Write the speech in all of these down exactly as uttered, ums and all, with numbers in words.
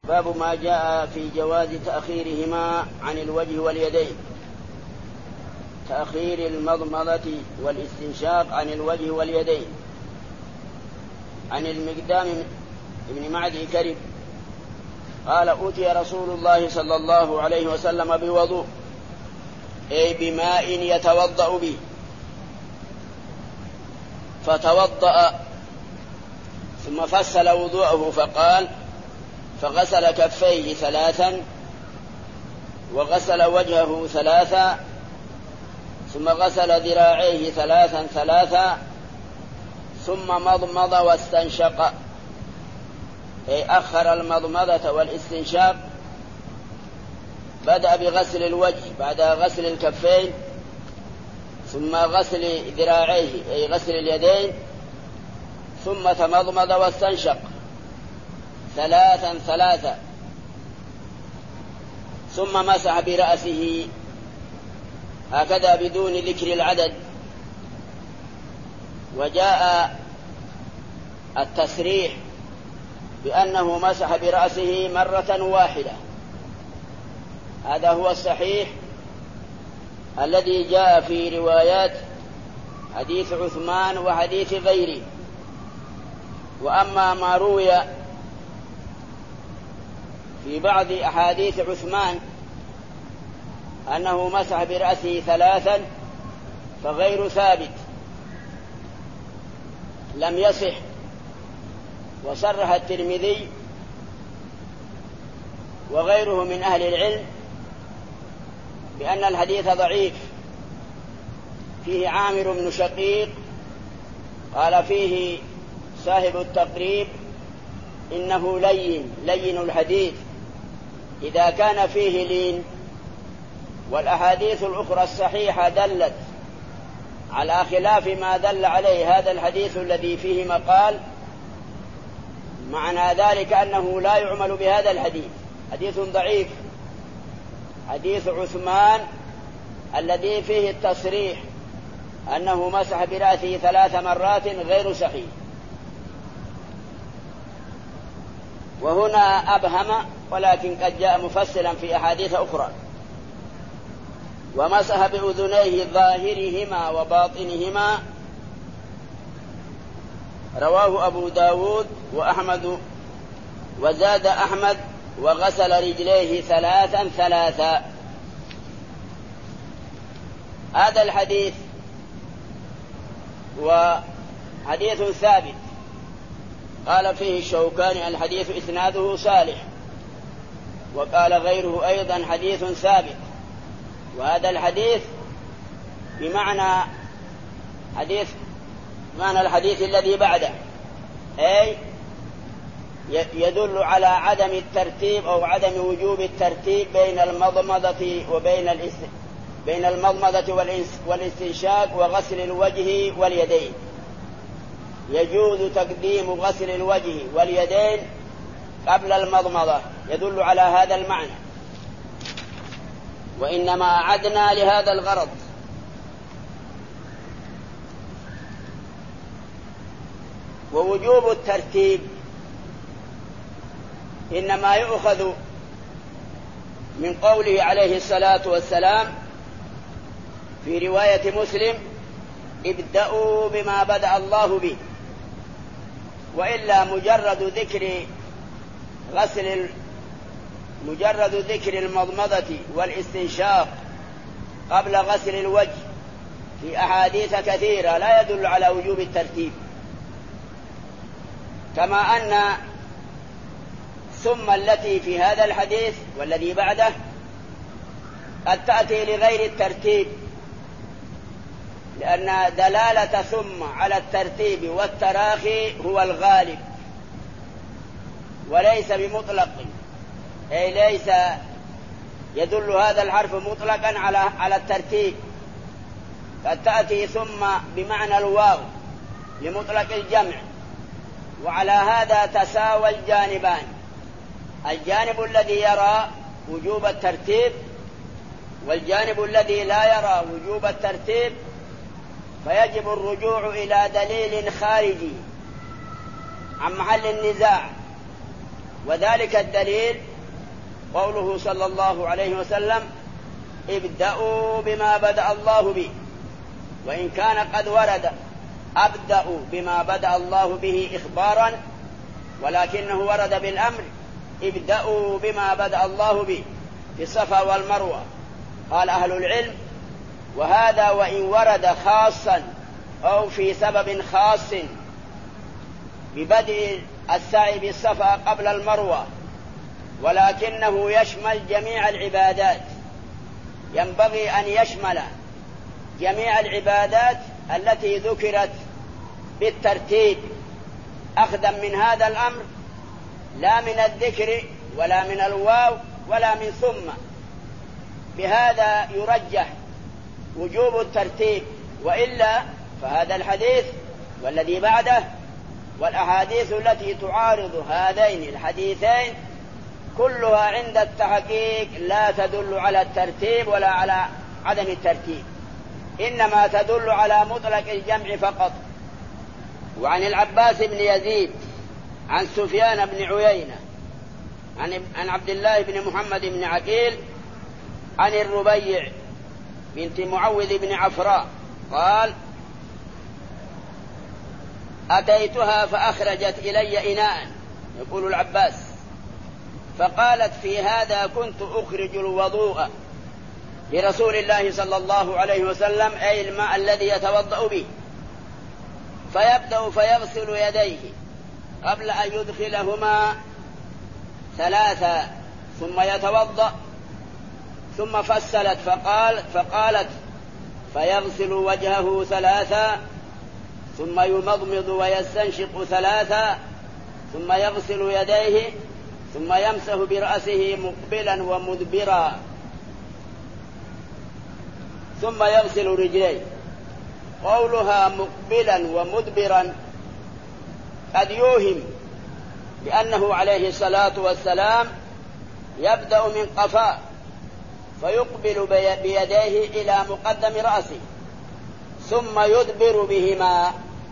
باب ما جاء في جواز تأخيرهما عن الوجه واليدين. تأخير المضمضة والاستنشاق عن الوجه واليدين. عن المقدام ابن معدي كرب قال: أوتي رسول الله صلى الله عليه وسلم بوضوء، أي بماء يتوضأ به، فتوضأ ثم فصل وضوءه فقال: فغسل كفيه ثلاثا وغسل وجهه ثلاثا ثم غسل ذراعيه ثلاثا ثلاثا ثم مضمض واستنشق، أي أخر المضمضة والاستنشاق. بدأ بغسل الوجه بعد غسل الكفين، ثم غسل ذراعيه أي غسل اليدين، ثم تمضمض واستنشق ثلاثا ثلاثا، ثم مسح برأسه هكذا بدون ذكر العدد. وجاء التصريح بأنه مسح برأسه مرة واحدة، هذا هو الصحيح الذي جاء في روايات حديث عثمان وحديث غيره. وأما ما روي في بعض أحاديث عثمان أنه مسح برأسه ثلاثا فغير ثابت، لم يصح. وصرح الترمذي وغيره من أهل العلم بأن الحديث ضعيف، فيه عامر بن شقيق قال فيه صاحب التقريب إنه لين لين الحديث إذا كان فيه لين. والأحاديث الأخرى الصحيحة دلت على خلاف ما دل عليه هذا الحديث الذي فيه مقال، معنى ذلك أنه لا يعمل بهذا الحديث، حديث ضعيف. حديث عثمان الذي فيه التصريح أنه مسح برأسه ثلاث مرات غير صحيح. وهنا أبهم، ولكن قد جاء مفصلا في أحاديث أخرى. ومسح بأذنيه ظاهرهما وباطنهما، رواه أبو داود وأحمد. وزاد أحمد: وغسل رجليه ثلاثا ثلاثا. هذا الحديث وحديث ثابت، قال فيه الشوكاني: الحديث إسناده صالح. وقال غيره أيضا: حديث ثابت. وهذا الحديث بمعنى حديث معنى الحديث الذي بعده، أي يدل على عدم الترتيب أو عدم وجوب الترتيب بين المضمضة وبين بين المضمضة والاستنشاق وغسل الوجه واليدين. يجوز تقديم غسل الوجه واليدين قبل المضمضة، يدل على هذا المعنى. وإنما أعدنا لهذا الغرض. ووجوب الترتيب إنما يؤخذ من قوله عليه الصلاة والسلام في رواية مسلم: ابدأوا بما بدأ الله به. وإلا مجرد ذكر غسل مجرد ذكر المضمضة والاستنشاق قبل غسل الوجه في أحاديث كثيرة لا يدل على وجوب الترتيب. كما أن ثم التي في هذا الحديث والذي بعده قد تأتي لغير الترتيب، لأن دلالة ثم على الترتيب والتراخي هو الغالب وليس بمطلق، أي ليس يدل هذا الحرف مطلقا على على الترتيب. قد تأتي ثم بمعنى الواو لمطلق الجمع. وعلى هذا تساوى الجانبان، الجانب الذي يرى وجوب الترتيب والجانب الذي لا يرى وجوب الترتيب، فيجب الرجوع إلى دليل خارجي عن محل النزاع وذلك الدليل قوله صلى الله عليه وسلم: ابدأوا بما بدأ الله به. وإن كان قد ورد أبدأوا بما بدأ الله به إخبارا، ولكنه ورد بالأمر: ابدأوا بما بدأ الله به في الصفا والمروة. قال أهل العلم: وهذا وإن ورد خاصا أو في سبب خاص ببدء السعي بالصفا قبل المروة، ولكنه يشمل جميع العبادات. ينبغي أن يشمل جميع العبادات التي ذكرت بالترتيب، أخذا من هذا الأمر، لا من الذكر ولا من الواو ولا من ثم. بهذا يرجح وجوب الترتيب، وإلا فهذا الحديث والذي بعده والأحاديث التي تعارض هذين الحديثين كلها عند التحقيق لا تدل على الترتيب ولا على عدم الترتيب، إنما تدل على مطلق الجمع فقط. وعن العباس بن يزيد عن سفيان بن عيينة عن عبد الله بن محمد بن عقيل عن الربيع بنت معوذ بن عفراء قال: أتيتها فأخرجت إلي إناء، يقول العباس، فقالت: في هذا كنت أخرج الوضوء لرسول الله صلى الله عليه وسلم، أي الماء الذي يتوضأ به، فيبدأ فيغسل يديه قبل أن يدخلهما ثلاثا ثم يتوضأ، ثم فسلت فقال فقالت: فيغسل وجهه ثلاثا ثم يمضمض ويستنشق ثلاثا ثم يغسل يديه ثم يمسح برأسه مقبلا ومدبرا ثم يغسل رجليه. قولها مقبلا ومدبرا قد يوهم بأنه عليه الصلاة والسلام يبدأ من قفاه فيقبل بيديه إلى مقدم رأسه ثم يدبر بهما،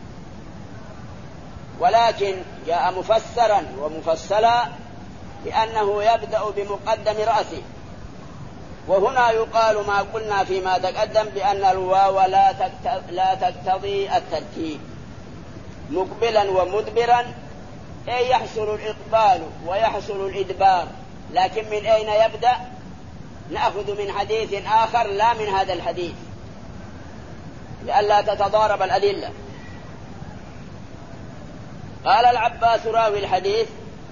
ولكن جاء مفسرا ومفصلا بأنه يبدأ بمقدم رأسه. وهنا يقال ما قلنا فيما تقدم بأن الواو لا تقتضي الترتيب. مقبلا ومدبرا أي يحصل الإقبال ويحصل الإدبار، لكن من أين يبدأ؟ نأخذ من حديث آخر لا من هذا الحديث لئلا تتضارب الأدلة. قال العباس راوي الحديث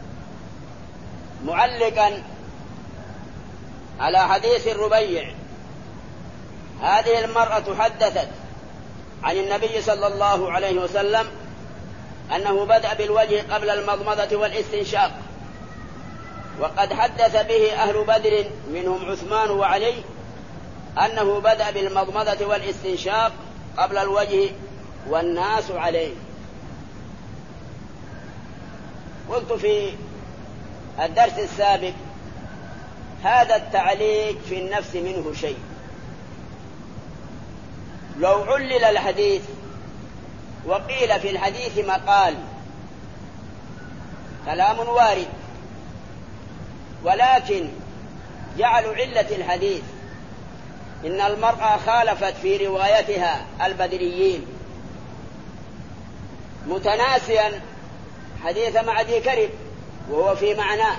معلقا على حديث الربيع: هذه المرأة حدثت عن النبي صلى الله عليه وسلم أنه بدأ بالوجه قبل المضمضة والاستنشاق، وقد حدث به أهل بدر منهم عثمان وعلي أنه بدأ بالمضمضة والاستنشاق قبل الوجه والناس عليه. قلت في الدرس السابق: هذا التعليق في النفس منه شيء. لو علل الحديث وقيل في الحديث مقال كلام وارد، ولكن جعلوا علة الحديث إن المرأة خالفت في روايتها البدريين، متناسيا حديث معدي كرب وهو في معناه.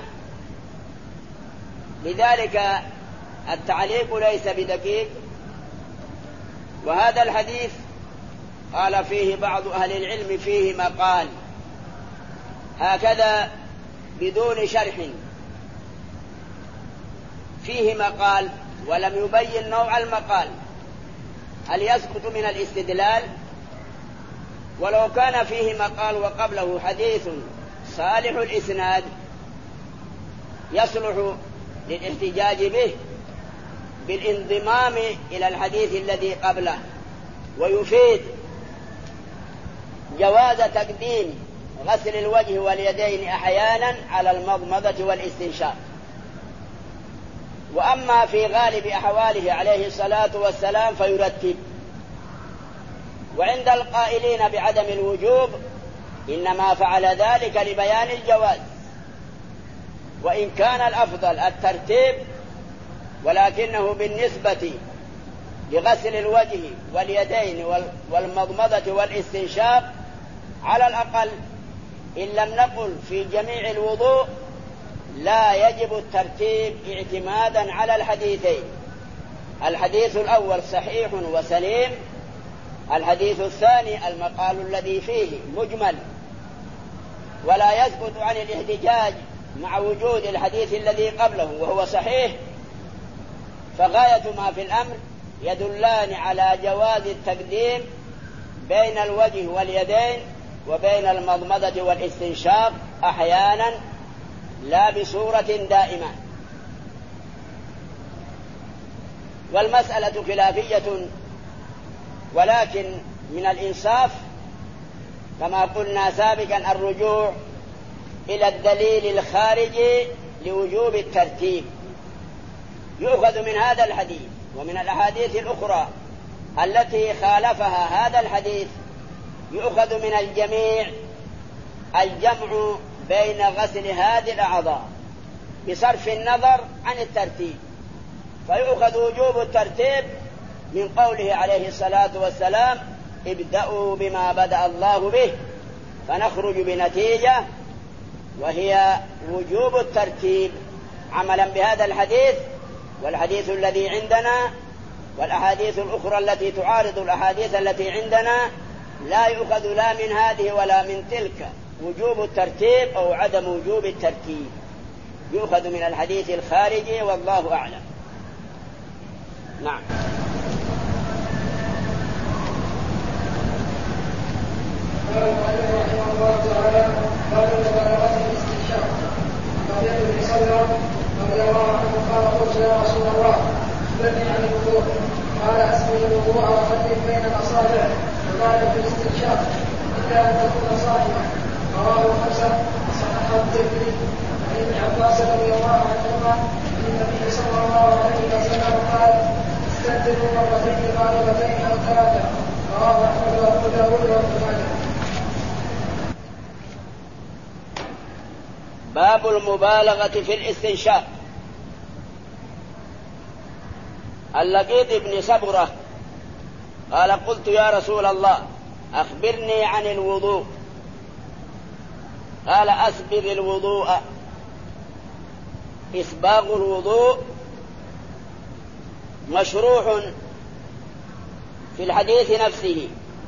لذلك التعليق ليس بدقيق. وهذا الحديث قال فيه بعض أهل العلم فيه مقال، هكذا بدون شرح، فيه مقال ولم يبين نوع المقال، هل يسقط من الاستدلال؟ ولو كان فيه مقال وقبله حديث صالح الإسناد يصلح للاحتجاج به بالانضمام إلى الحديث الذي قبله، ويفيد جواز تقديم غسل الوجه واليدين أحيانا على المضمضة والاستنشاق. وأما في غالب أحواله عليه الصلاة والسلام فيرتب. وعند القائلين بعدم الوجوب إنما فعل ذلك لبيان الجواز، وإن كان الأفضل الترتيب، ولكنه بالنسبة لغسل الوجه واليدين والمضمضة والاستنشاق على الأقل إن لم نقل في جميع الوضوء لا يجب الترتيب اعتمادا على الحديثين. الحديث الأول صحيح وسليم، الحديث الثاني المقال الذي فيه مجمل، ولا يثبت عن الاحتجاج مع وجود الحديث الذي قبله وهو صحيح، فغاية ما في الأمر يدلان على جواز التقديم بين الوجه واليدين وبين المضمضة والاستنشاق أحيانا، لا بصورة دائمة. والمسألة خلافية، ولكن من الإنصاف كما قلنا سابقا الرجوع إلى الدليل الخارجي لوجوب الترتيب. يؤخذ من هذا الحديث ومن الأحاديث الأخرى التي خالفها هذا الحديث، يؤخذ من الجميع الجمع بين غسل هذه الأعضاء بصرف النظر عن الترتيب، فيؤخذ وجوب الترتيب من قوله عليه الصلاة والسلام: ابدأوا بما بدأ الله به، فنخرج بنتيجة وهي وجوب الترتيب عملا بهذا الحديث والحديث الذي عندنا والأحاديث الأخرى التي تعارض الأحاديث التي عندنا. لا يؤخذ لا من هذه ولا من تلك وجوب الترتيب أو عدم وجوب الترتيب، يؤخذ من الحديث الخارجي والله أعلم. نعم. قال المؤلف رحمه الله تعالى: قال مبالغة الاستنشاق. قضية بن صدرة رضي الله عنه قال: قلت يا رسول الله اخبرني عن الوضوء. قال: اسبغ الوضوء وخلف بين الاصابع وبالغ في الاستنشاق الا ان تكون صائما. رواه خمسة صححه الترمذي. عن ابن عباس رضي الله عنهما عن النبي صلى الله عليه وسلم قال: استنزلوا مرتين غالبتين او ثلاثة. رواه احمد وابو داود وابن ماجه. باب المبالغة في الاستنشاق. اللقيط بن صبرة قال: قلت يا رسول الله أخبرني عن الوضوء. قال: أسبغ الوضوء. إسباغ الوضوء مشروع في الحديث نفسه،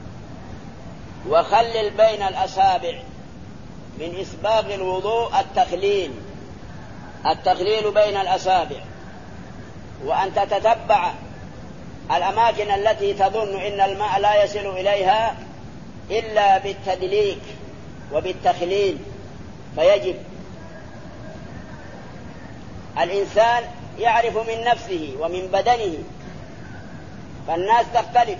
وخلل بين الأصابع من إسباغ الوضوء التخليل التخليل بين الأصابع، وأن تتتبع الأماكن التي تظن إن الماء لا يصل إليها إلا بالتدليك وبالتخليل. فيجب الإنسان يعرف من نفسه ومن بدنه، فالناس تختلف،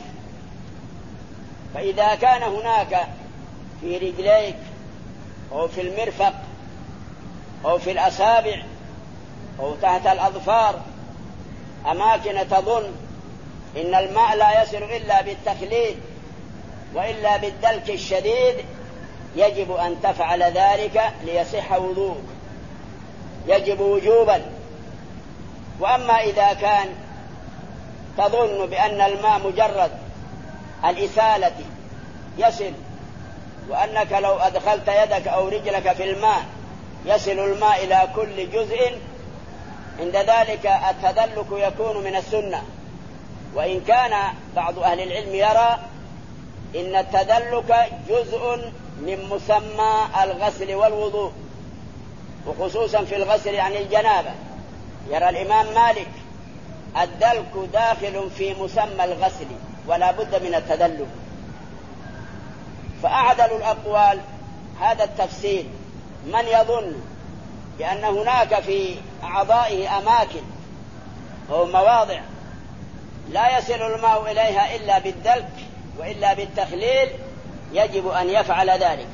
فإذا كان هناك في رجليك أو في المرفق أو في الأصابع أو تحت الأظفار أماكن تظن إن الماء لا يصل إلا بالتخليل وإلا بالدلك الشديد، يجب أن تفعل ذلك ليصح وضوءك، يجب وجوبا. وأما إذا كان تظن بأن الماء مجرد الإسالة يصل، وأنك لو أدخلت يدك أو رجلك في الماء يصل الماء إلى كل جزء، عند ذلك التدلك يكون من السنة. وإن كان بعض أهل العلم يرى إن التدلك جزء من مسمى الغسل والوضوء، وخصوصا في الغسل عن الجنابة. يرى الإمام مالك الدلك داخل في مسمى الغسل ولا بد من التدلك. فأعدل الأقوال هذا التفسير: من يظن بأن هناك في أعضائه أماكن أو مواضع لا يصل الماء إليها إلا بالدلك وإلا بالتخليل، يجب أن يفعل ذلك.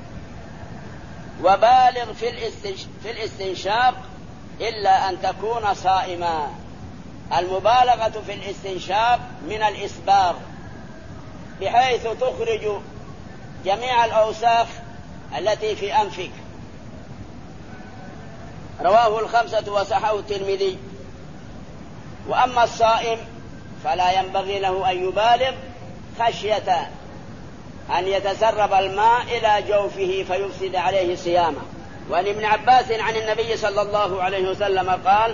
وبالغ في الاستنشاق إلا أن تكون صائما. المبالغة في الاستنشاق من الإسباغ، بحيث تخرج جميع الأوساخ التي في أنفك، رواه الخمسة وصححه الترمذي. وأما الصائم فلا ينبغي له أن يبالغ خشية أن يتسرب الماء إلى جوفه فيفسد عليه صيامه. وعن ابن عباس عن النبي صلى الله عليه وسلم قال: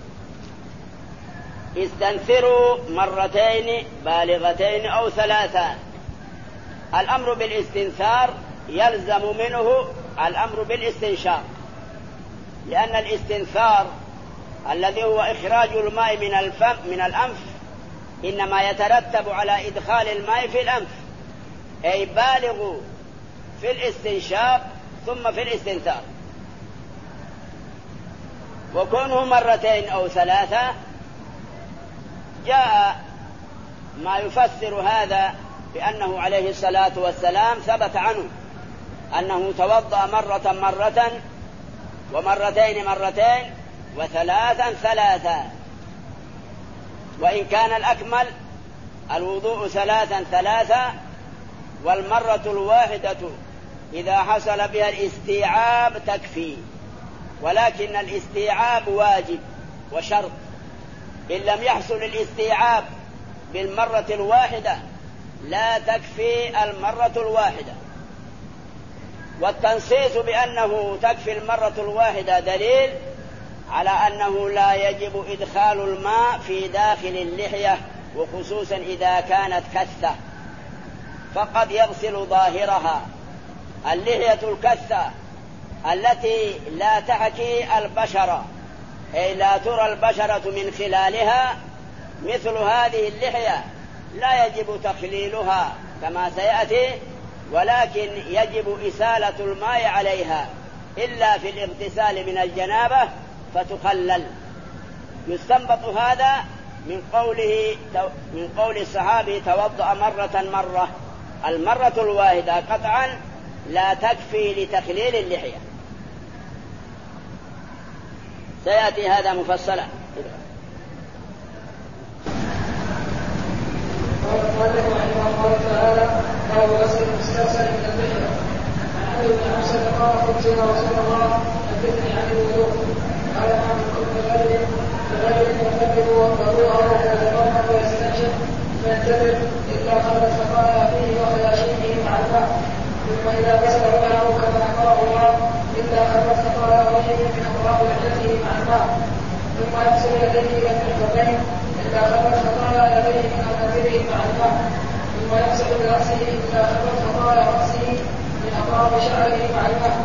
استنثروا مرتين بالغتين أو ثلاثا. الأمر بالاستنثار يلزم منه الأمر بالاستنشاق، لأن الاستنثار الذي هو إخراج الماء من الفم من الأنف إنما يترتب على إدخال الماء في الأنف، أي بالغوا في الاستنشاق ثم في الاستنثار. وكونه مرتين أو ثلاثة جاء ما يفسر هذا بأنه عليه الصلاة والسلام ثبت عنه أنه توضأ مرة مرة ومرتين مرتين وثلاثا ثلاثا. وإن كان الأكمل الوضوء ثلاثا ثلاثا، والمرة الواحدة إذا حصل بها الاستيعاب تكفي، ولكن الاستيعاب واجب وشرط. إن لم يحصل الاستيعاب بالمرة الواحدة لا تكفي المرة الواحدة. والتنصيص بأنه تكفي المرة الواحدة دليل على أنه لا يجب إدخال الماء في داخل اللحية، وخصوصا إذا كانت كثة، فقد يغسل ظاهرها. اللحية الكثة التي لا تحكي البشرة، أي لا ترى البشرة من خلالها، مثل هذه اللحية لا يجب تخليلها كما سيأتي، ولكن يجب إسالة الماء عليها إلا في الاغتسال من الجنابة فتخلل. يستنبط هذا من قوله من قول الصحابي: توضأ مرة مرة. المرة الواحدة قطعا لا تكفي لتخليل اللحية. سيأتي هذا مفصلا. قال المؤلف رحمه الله تعالى: باب غسل المسترسل من اللحية. عن علي بن حفصة قال: قلت يا رسول الله حدثني عن الوضوء. قال: ما من كل غير غير يكبر وضوءه ويتمرن ويستنشق فينتبه الا خلت خطايا فيه وخياشيمه مع الماء، ثم اذا غسل وجهه كما امره الله الا خلت خطايا وجهه من اطراف لحيته مع الماء، ثم يغسل يديه الى المرفقين الا خلت خطايا يديه من اخذته مع الماء، ثم يغسل براسه الا خلت خطايا راسه من اطراف شعره مع الماء،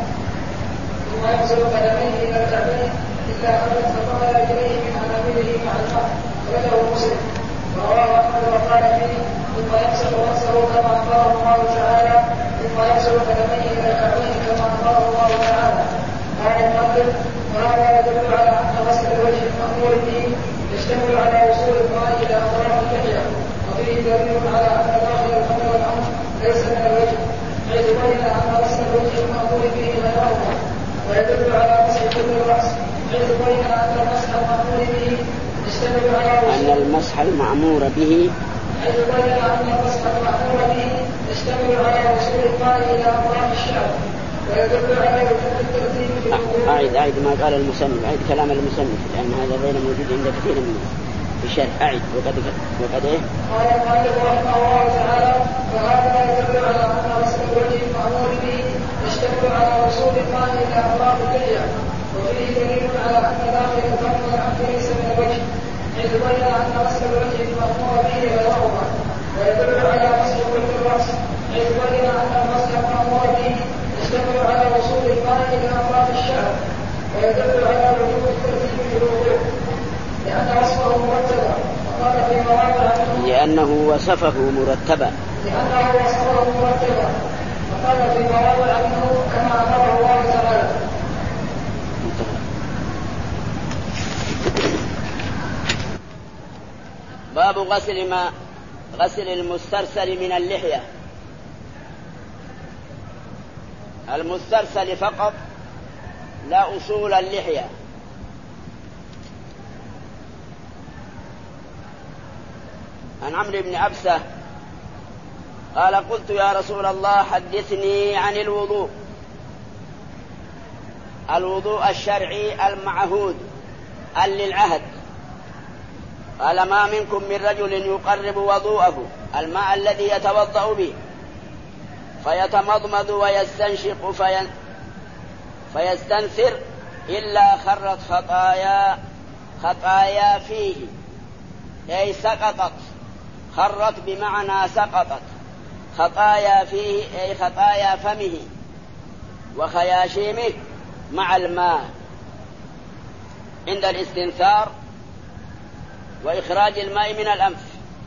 ثم يغسل قدميه الى الكعبين الا خلت خطايا رجليه من انامله مع الماء. أخرجه مسلم. ورواه أحمد وقال فيه: ثم يغسل راسه كما أمره الله تعالى، ثم يغسل قدميه إلى الكعبين كما أمره الله تعالى. قال المؤلف: وهذا يدل على أن غسل الوجه المأمور به يشتمل على وصول الماء إلى أطراف اللحية، وفيه دليل على أن داخل الفم والأنف ليس من الوجه، حيث بين أن غسل الوجه المأمور به غيرهما. ويدل على مسح كل الرأس، حيث بين أن المسح المأمور به يشتمل على أن المسح المأمور به حيث بين أن المسح المأمور به يشتمل على وصول الماء إلى أطراف الشعر، ويدل على وجوب الترتيب في الوضوء. أعد أعد ما قال المصنف، أعد كلام المصنف، لأن هذا غير موجود عند كثير من الشرح. أعد وقد وقد إيه؟ قال المؤلف رحمه الله تعالى: وهذا يدل على أن غسل الوجه المأمور به يشتمل على وصول الماء إلى أطراف اللحية، وفيه دليل على أن داخل الفم والأنف ليس من الوجه، حيث بين أن غسل الوجه المأمور به غيرهما. ويدل على مسح كل الرأس، حيث بين أن المسح المأمور به يشتمل على وصول الماء إلى أطراف الشعر، ويدل على وجوب الترتيب في الوضوء، لأن وصفه مرتبا. وقال في مواضع لأنه وصفه مرتبا لأنه وصفه مرتبا وقال في مواضع عنه كما أمره الله تعالى. باب غسل ما غسل المسترسل من اللحية. المسترسل فقط، لا أصول اللحية. عن عمرو بن عبسة قال: قلت يا رسول الله حدثني عن الوضوء. الوضوء الشرعي المعهود للعهد. قال ما منكم من رجل يقرب وضوءه الماء الذي يتوضأ به فيتمضمض ويستنشق في فيستنثر إلا خرت خطايا خطايا فيه، أي سقطت، خرت بمعنى سقطت، خطايا فيه أي خطايا فمه وخياشيمه مع الماء عند الاستنثار وإخراج الماء من الأنف.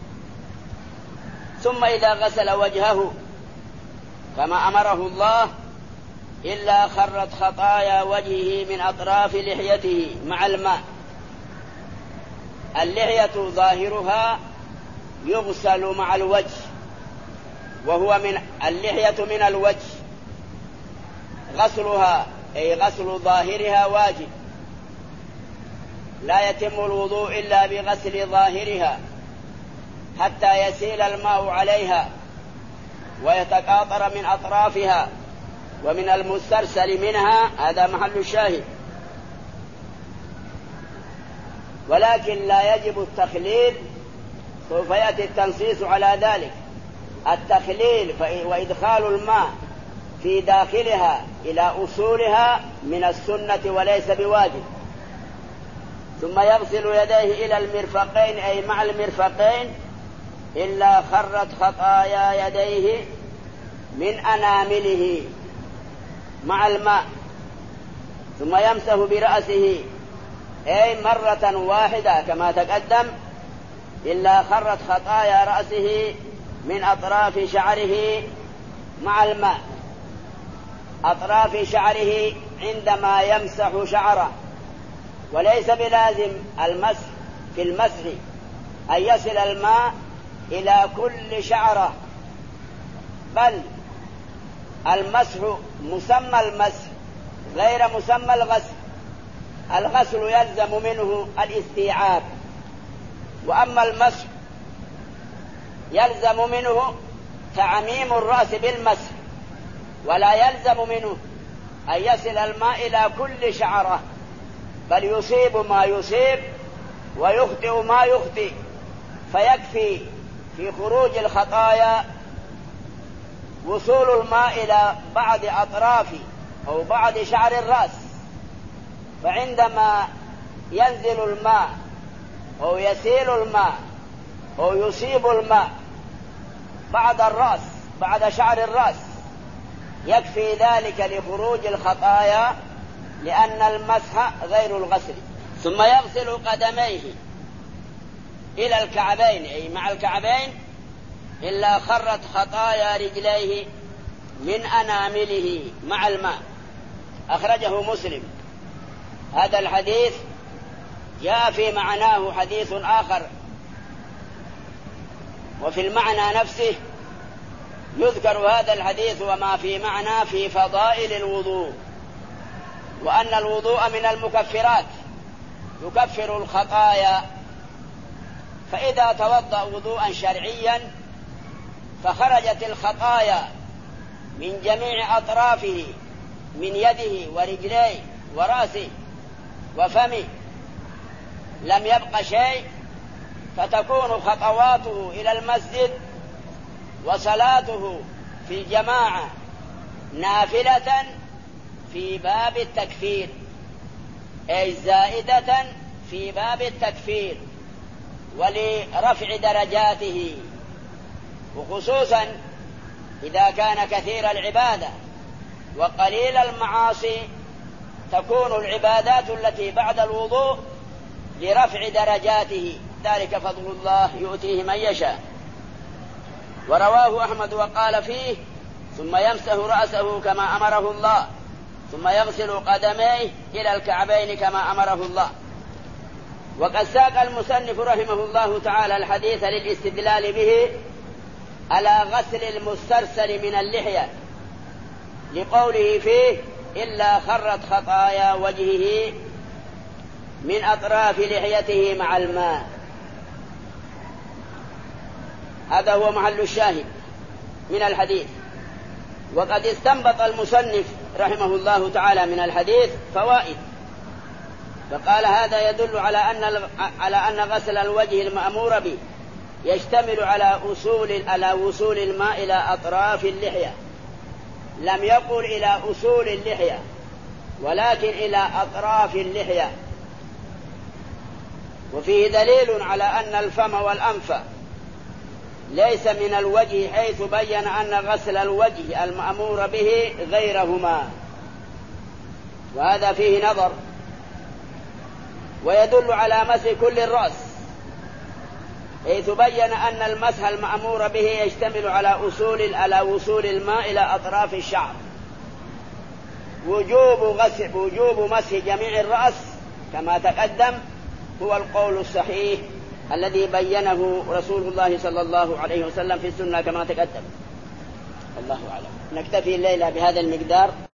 ثم إذا غسل وجهه كما أمره الله إلا خرت خطايا وجهه من أطراف لحيته مع الماء. اللحية ظاهرها يغسل مع الوجه، وهو من اللحية من الوجه، غسلها أي غسل ظاهرها واجب، لا يتم الوضوء إلا بغسل ظاهرها حتى يسيل الماء عليها ويتقاطر من أطرافها ومن المسترسل منها، هذا محل الشاهد. ولكن لا يجب التخليل، سوف يأتي التنصيص على ذلك. التخليل وإدخال الماء في داخلها إلى أصولها من السنة وليس بواجب. ثم يغسل يديه إلى المرفقين أي مع المرفقين إلا خرت خطايا يديه من أنامله مع الماء. ثم يمسح برأسه أي مرة واحدة كما تقدم إلا خرت خطايا رأسه من أطراف شعره مع الماء. أطراف شعره عندما يمسح شعره، وليس بلازم المسح في المسح أن يصل الماء إلى كل شعرة، بل المسح مسمى المسح غير مسمى الغسل. الغسل يلزم منه الاستيعاب، وأما المسح يلزم منه تعميم الرأس بالمسح، ولا يلزم منه أن يصل الماء إلى كل شعرة، بل يصيب ما يصيب ويخطئ ما يخطئ، فيكفي في خروج الخطايا وصول الماء إلى بعض أطراف أو بعض شعر الرأس. فعندما ينزل الماء أو يسيل الماء أو يصيب الماء بعد الرأس بعد شعر الرأس يكفي ذلك لخروج الخطايا، لأن المسح غير الغسل. ثم يغسل قدميه إلى الكعبين أي مع الكعبين إلا خرت خطايا رجليه من أنامله مع الماء. أخرجه مسلم. هذا الحديث جاء في معناه حديث آخر، وفي المعنى نفسه يذكر هذا الحديث وما في معنى في فضائل الوضوء، وأن الوضوء من المكفرات يكفر الخطايا. فإذا توضأ وضوءا شرعيا فخرجت الخطايا من جميع أطرافه من يده ورجليه ورأسه وفمه، لم يبق شيء، فتكون خطواته إلى المسجد وصلاته في الجماعة نافلة في باب التكفير، أي زائدة في باب التكفير ولرفع درجاته، وخصوصا إذا كان كثير العبادة وقليل المعاصي تكون العبادات التي بعد الوضوء لرفع درجاته، ذلك فضل الله يؤتيه من يشاء. ورواه أحمد وقال فيه ثم يمسح رأسه كما أمره الله، ثم يغسل قدميه إلى الكعبين كما أمره الله. وقد ساق المصنف رحمه الله تعالى الحديث للاستدلال به على غسل المسترسل من اللحية، لقوله فيه إلا خرت خطايا وجهه من أطراف لحيته مع الماء. هذا هو محل الشاهد من الحديث. وقد استنبط المصنف رحمه الله تعالى من الحديث فوائد، فقال هذا يدل على أن على أن غسل الوجه المأمور به يشتمل على أصول على وصول الماء إلى أطراف اللحية، لم يقل إلى أصول اللحية ولكن إلى أطراف اللحية. وفيه دليل على أن الفم والأنف ليس من الوجه، حيث بين أن غسل الوجه المأمور به غيرهما، وهذا فيه نظر. ويدل على مسح كل الرأس، حيث بين أن المسح المأمور به يشتمل على أصول على وصول الماء إلى أطراف الشعر. وجوب غسل وجوب مسح جميع الرأس كما تقدم هو القول الصحيح الذي بينه رسول الله صلى الله عليه وسلم في السنة كما تقدم. الله أعلم. نكتفي الليلة بهذا المقدار.